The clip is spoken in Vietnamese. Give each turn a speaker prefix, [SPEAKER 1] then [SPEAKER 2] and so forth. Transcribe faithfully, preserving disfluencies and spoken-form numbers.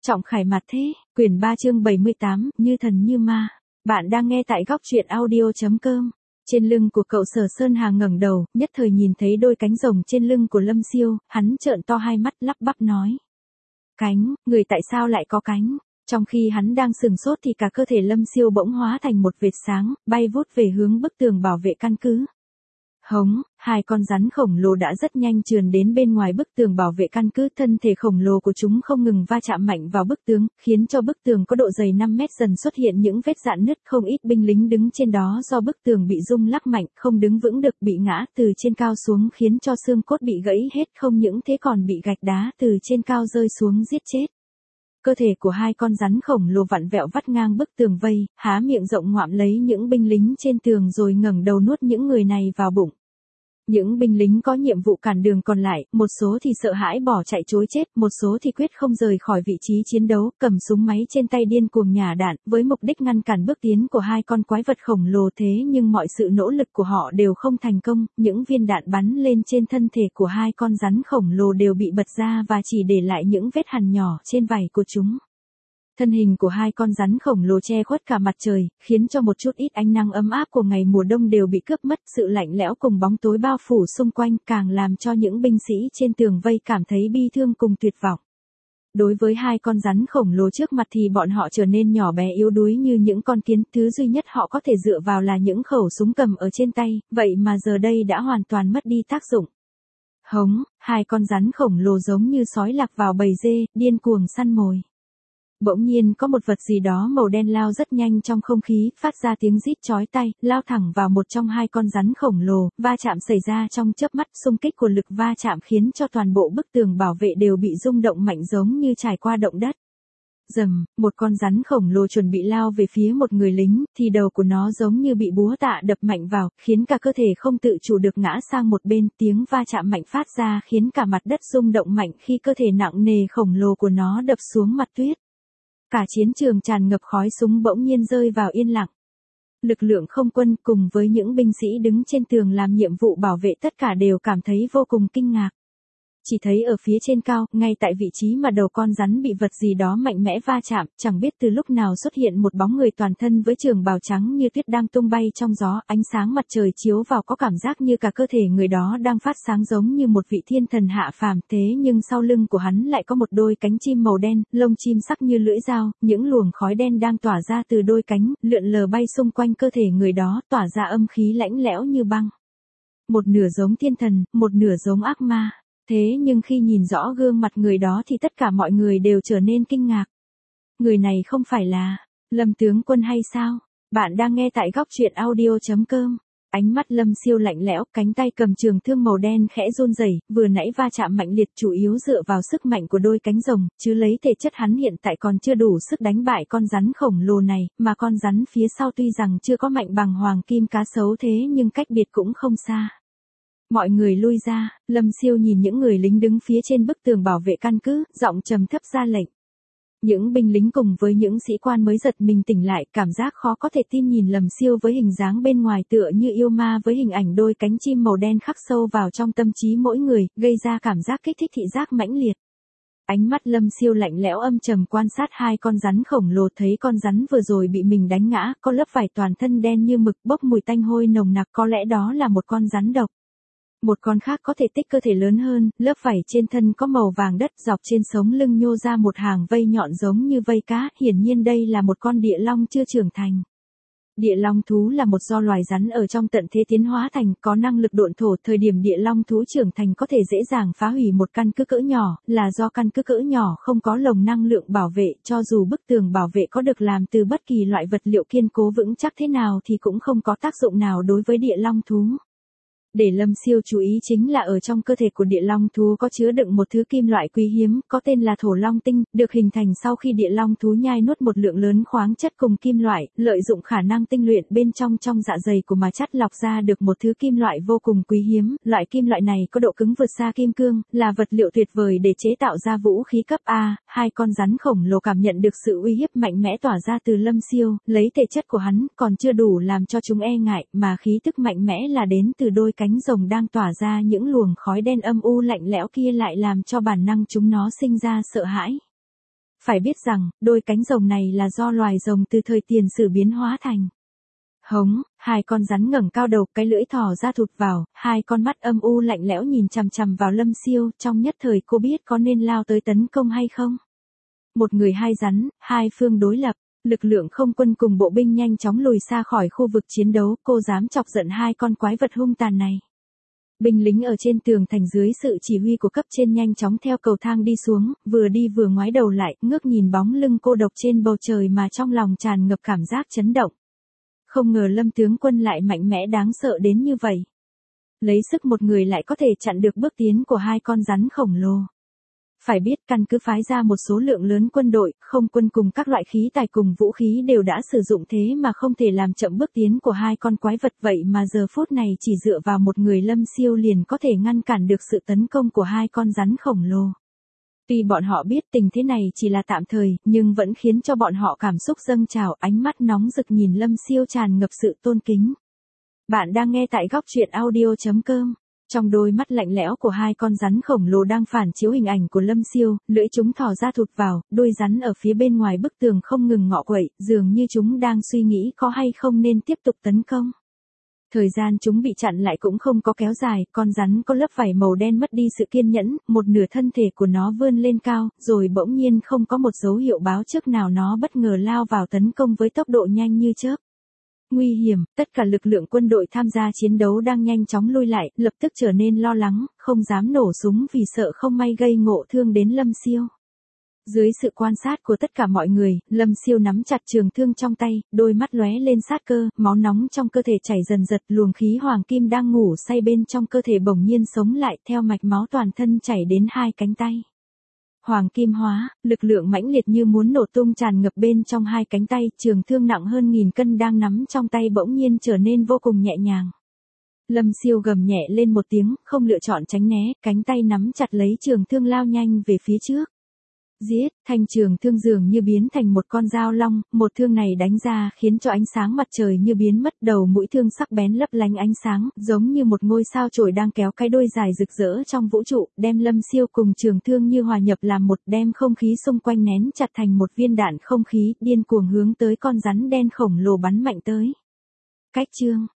[SPEAKER 1] Trọng Khải Mặt Thế, quyển ba chương bảy mươi tám, Như Thần Như Ma. Bạn đang nghe tại góc truyện audio.com. Trên lưng của cậu Sở Sơn Hà ngẩng đầu, nhất thời nhìn thấy đôi cánh rồng trên lưng của Lâm Siêu, hắn trợn to hai mắt lắp bắp nói. Cánh, người tại sao lại có cánh? Trong khi hắn đang sừng sốt thì cả cơ thể Lâm Siêu bỗng hóa thành một vệt sáng, bay vút về hướng bức tường bảo vệ căn cứ. Hống, hai con rắn khổng lồ đã rất nhanh trườn đến bên ngoài bức tường bảo vệ căn cứ, thân thể khổng lồ của chúng không ngừng va chạm mạnh vào bức tường, khiến cho bức tường có độ dày năm mét dần xuất hiện những vết rạn nứt, không ít binh lính đứng trên đó do bức tường bị rung lắc mạnh, không đứng vững được, bị ngã từ trên cao xuống khiến cho xương cốt bị gãy hết, không những thế còn bị gạch đá từ trên cao rơi xuống giết chết. Cơ thể của hai con rắn khổng lồ vặn vẹo vắt ngang bức tường vây, há miệng rộng ngoạm lấy những binh lính trên tường rồi ngẩng đầu nuốt những người này vào bụng. Những binh lính có nhiệm vụ cản đường còn lại, một số thì sợ hãi bỏ chạy trối chết, một số thì quyết không rời khỏi vị trí chiến đấu, cầm súng máy trên tay điên cuồng nhả đạn, với mục đích ngăn cản bước tiến của hai con quái vật khổng lồ. Thế nhưng mọi sự nỗ lực của họ đều không thành công, những viên đạn bắn lên trên thân thể của hai con rắn khổng lồ đều bị bật ra và chỉ để lại những vết hằn nhỏ trên vảy của chúng. Thân hình của hai con rắn khổng lồ che khuất cả mặt trời, khiến cho một chút ít ánh nắng ấm áp của ngày mùa đông đều bị cướp mất, sự lạnh lẽo cùng bóng tối bao phủ xung quanh càng làm cho những binh sĩ trên tường vây cảm thấy bi thương cùng tuyệt vọng. Đối với hai con rắn khổng lồ trước mặt thì bọn họ trở nên nhỏ bé yếu đuối như những con kiến, thứ duy nhất họ có thể dựa vào là những khẩu súng cầm ở trên tay, vậy mà giờ đây đã hoàn toàn mất đi tác dụng. Hống, hai con rắn khổng lồ giống như sói lạc vào bầy dê, điên cuồng săn mồi. Bỗng nhiên có một vật gì đó màu đen lao rất nhanh trong không khí, phát ra tiếng rít chói tai, lao thẳng vào một trong hai con rắn khổng lồ, va chạm xảy ra trong chớp mắt, xung kích của lực va chạm khiến cho toàn bộ bức tường bảo vệ đều bị rung động mạnh giống như trải qua động đất. Rầm, một con rắn khổng lồ chuẩn bị lao về phía một người lính, thì đầu của nó giống như bị búa tạ đập mạnh vào, khiến cả cơ thể không tự chủ được ngã sang một bên, tiếng va chạm mạnh phát ra khiến cả mặt đất rung động mạnh khi cơ thể nặng nề khổng lồ của nó đập xuống mặt tuyết. Cả chiến trường tràn ngập khói súng bỗng nhiên rơi vào yên lặng. Lực lượng không quân cùng với những binh sĩ đứng trên tường làm nhiệm vụ bảo vệ tất cả đều cảm thấy vô cùng kinh ngạc. Chỉ thấy ở phía trên cao, ngay tại vị trí mà đầu con rắn bị vật gì đó mạnh mẽ va chạm, chẳng biết từ lúc nào xuất hiện một bóng người toàn thân với trường bào trắng như tuyết đang tung bay trong gió, ánh sáng mặt trời chiếu vào có cảm giác như cả cơ thể người đó đang phát sáng giống như một vị thiên thần hạ phàm. Thế nhưng sau lưng của hắn lại có một đôi cánh chim màu đen, lông chim sắc như lưỡi dao, những luồng khói đen đang tỏa ra từ đôi cánh, lượn lờ bay xung quanh cơ thể người đó, tỏa ra âm khí lạnh lẽo như băng. Một nửa giống thiên thần, một nửa giống ác ma. Thế nhưng khi nhìn rõ gương mặt người đó thì tất cả mọi người đều trở nên kinh ngạc. Người này không phải là Lâm tướng quân hay sao? Bạn đang nghe tại góc truyện audio.com. Ánh mắt Lâm Siêu lạnh lẽo, cánh tay cầm trường thương màu đen khẽ run rẩy, vừa nãy va chạm mạnh liệt chủ yếu dựa vào sức mạnh của đôi cánh rồng, chứ lấy thể chất hắn hiện tại còn chưa đủ sức đánh bại con rắn khổng lồ này, mà con rắn phía sau tuy rằng chưa có mạnh bằng hoàng kim cá sấu thế nhưng cách biệt cũng không xa. Mọi người lui ra, Lâm Siêu nhìn những người lính đứng phía trên bức tường bảo vệ căn cứ, giọng trầm thấp ra lệnh. Những binh lính cùng với những sĩ quan mới giật mình tỉnh lại, cảm giác khó có thể tin nhìn Lâm Siêu với hình dáng bên ngoài tựa như yêu ma với hình ảnh đôi cánh chim màu đen khắc sâu vào trong tâm trí mỗi người, gây ra cảm giác kích thích thị giác mãnh liệt. Ánh mắt Lâm Siêu lạnh lẽo âm trầm quan sát hai con rắn khổng lồ, thấy con rắn vừa rồi bị mình đánh ngã, có lớp vảy toàn thân đen như mực bốc mùi tanh hôi nồng nặc, có lẽ đó là một con rắn độc. Một con khác có thể tích cơ thể lớn hơn, lớp vảy trên thân có màu vàng đất, dọc trên sống lưng nhô ra một hàng vây nhọn giống như vây cá, hiển nhiên đây là một con địa long chưa trưởng thành. Địa long thú là một do loài rắn ở trong tận thế tiến hóa thành, có năng lực độn thổ, thời điểm địa long thú trưởng thành có thể dễ dàng phá hủy một căn cứ cỡ nhỏ, là do căn cứ cỡ nhỏ không có lồng năng lượng bảo vệ, cho dù bức tường bảo vệ có được làm từ bất kỳ loại vật liệu kiên cố vững chắc thế nào thì cũng không có tác dụng nào đối với địa long thú. Để Lâm Siêu chú ý chính là ở trong cơ thể của địa long thú có chứa đựng một thứ kim loại quý hiếm, có tên là thổ long tinh, được hình thành sau khi địa long thú nhai nuốt một lượng lớn khoáng chất cùng kim loại, lợi dụng khả năng tinh luyện bên trong trong dạ dày của mà chắt lọc ra được một thứ kim loại vô cùng quý hiếm. Loại kim loại này có độ cứng vượt xa kim cương, là vật liệu tuyệt vời để chế tạo ra vũ khí cấp A. Hai con rắn khổng lồ cảm nhận được sự uy hiếp mạnh mẽ tỏa ra từ Lâm Siêu, lấy thể chất của hắn còn chưa đủ làm cho chúng e ngại, mà khí tức mạnh mẽ là đến từ đôi cánh cánh rồng đang tỏa ra những luồng khói đen âm u lạnh lẽo kia lại làm cho bản năng chúng nó sinh ra sợ hãi. Phải biết rằng, đôi cánh rồng này là do loài rồng từ thời tiền sử biến hóa thành. Hống, hai con rắn ngẩng cao đầu, cái lưỡi thò ra thụt vào, hai con mắt âm u lạnh lẽo nhìn chằm chằm vào Lâm Siêu, trong nhất thời cô biết có nên lao tới tấn công hay không. Một người hai rắn, hai phương đối lập, lực lượng không quân cùng bộ binh nhanh chóng lùi xa khỏi khu vực chiến đấu, cô dám chọc giận hai con quái vật hung tàn này. Binh lính ở trên tường thành dưới sự chỉ huy của cấp trên nhanh chóng theo cầu thang đi xuống, vừa đi vừa ngoái đầu lại, ngước nhìn bóng lưng cô độc trên bầu trời mà trong lòng tràn ngập cảm giác chấn động. Không ngờ Lâm tướng quân lại mạnh mẽ đáng sợ đến như vậy. Lấy sức một người lại có thể chặn được bước tiến của hai con rắn khổng lồ. Phải biết căn cứ phái ra một số lượng lớn quân đội, không quân cùng các loại khí tài cùng vũ khí đều đã sử dụng thế mà không thể làm chậm bước tiến của hai con quái vật, vậy mà giờ phút này chỉ dựa vào một người Lâm Siêu liền có thể ngăn cản được sự tấn công của hai con rắn khổng lồ. Tuy bọn họ biết tình thế này chỉ là tạm thời, nhưng vẫn khiến cho bọn họ cảm xúc dâng trào, ánh mắt nóng rực nhìn Lâm Siêu tràn ngập sự tôn kính. Bạn đang nghe tại góc truyện audio chấm com. Trong đôi mắt lạnh lẽo của hai con rắn khổng lồ đang phản chiếu hình ảnh của Lâm Siêu, lưỡi chúng thò ra thụt vào, đôi rắn ở phía bên ngoài bức tường không ngừng ngọ quậy, dường như chúng đang suy nghĩ có hay không nên tiếp tục tấn công. Thời gian chúng bị chặn lại cũng không có kéo dài, con rắn có lớp vảy màu đen mất đi sự kiên nhẫn, một nửa thân thể của nó vươn lên cao, rồi bỗng nhiên không có một dấu hiệu báo trước nào nó bất ngờ lao vào tấn công với tốc độ nhanh như chớp. Nguy hiểm, tất cả lực lượng quân đội tham gia chiến đấu đang nhanh chóng lui lại, lập tức trở nên lo lắng, không dám nổ súng vì sợ không may gây ngộ thương đến Lâm Siêu. Dưới sự quan sát của tất cả mọi người, Lâm Siêu nắm chặt trường thương trong tay, đôi mắt lóe lên sát cơ, máu nóng trong cơ thể chảy dần dật, luồng khí hoàng kim đang ngủ say bên trong cơ thể bỗng nhiên sống lại, theo mạch máu toàn thân chảy đến hai cánh tay. Hoàng kim hóa, lực lượng mãnh liệt như muốn nổ tung tràn ngập bên trong hai cánh tay, trường thương nặng hơn nghìn cân đang nắm trong tay bỗng nhiên trở nên vô cùng nhẹ nhàng. Lâm Siêu gầm nhẹ lên một tiếng, không lựa chọn tránh né, cánh tay nắm chặt lấy trường thương lao nhanh về phía trước. Giết, thanh trường thương dường như biến thành một con dao long, một thương này đánh ra khiến cho ánh sáng mặt trời như biến mất, đầu mũi thương sắc bén lấp lánh ánh sáng, giống như một ngôi sao chổi đang kéo cái đuôi dài rực rỡ trong vũ trụ, đem Lâm Siêu cùng trường thương như hòa nhập làm một, đem không khí xung quanh nén chặt thành một viên đạn không khí, điên cuồng hướng tới con rắn đen khổng lồ bắn mạnh tới. Cách chương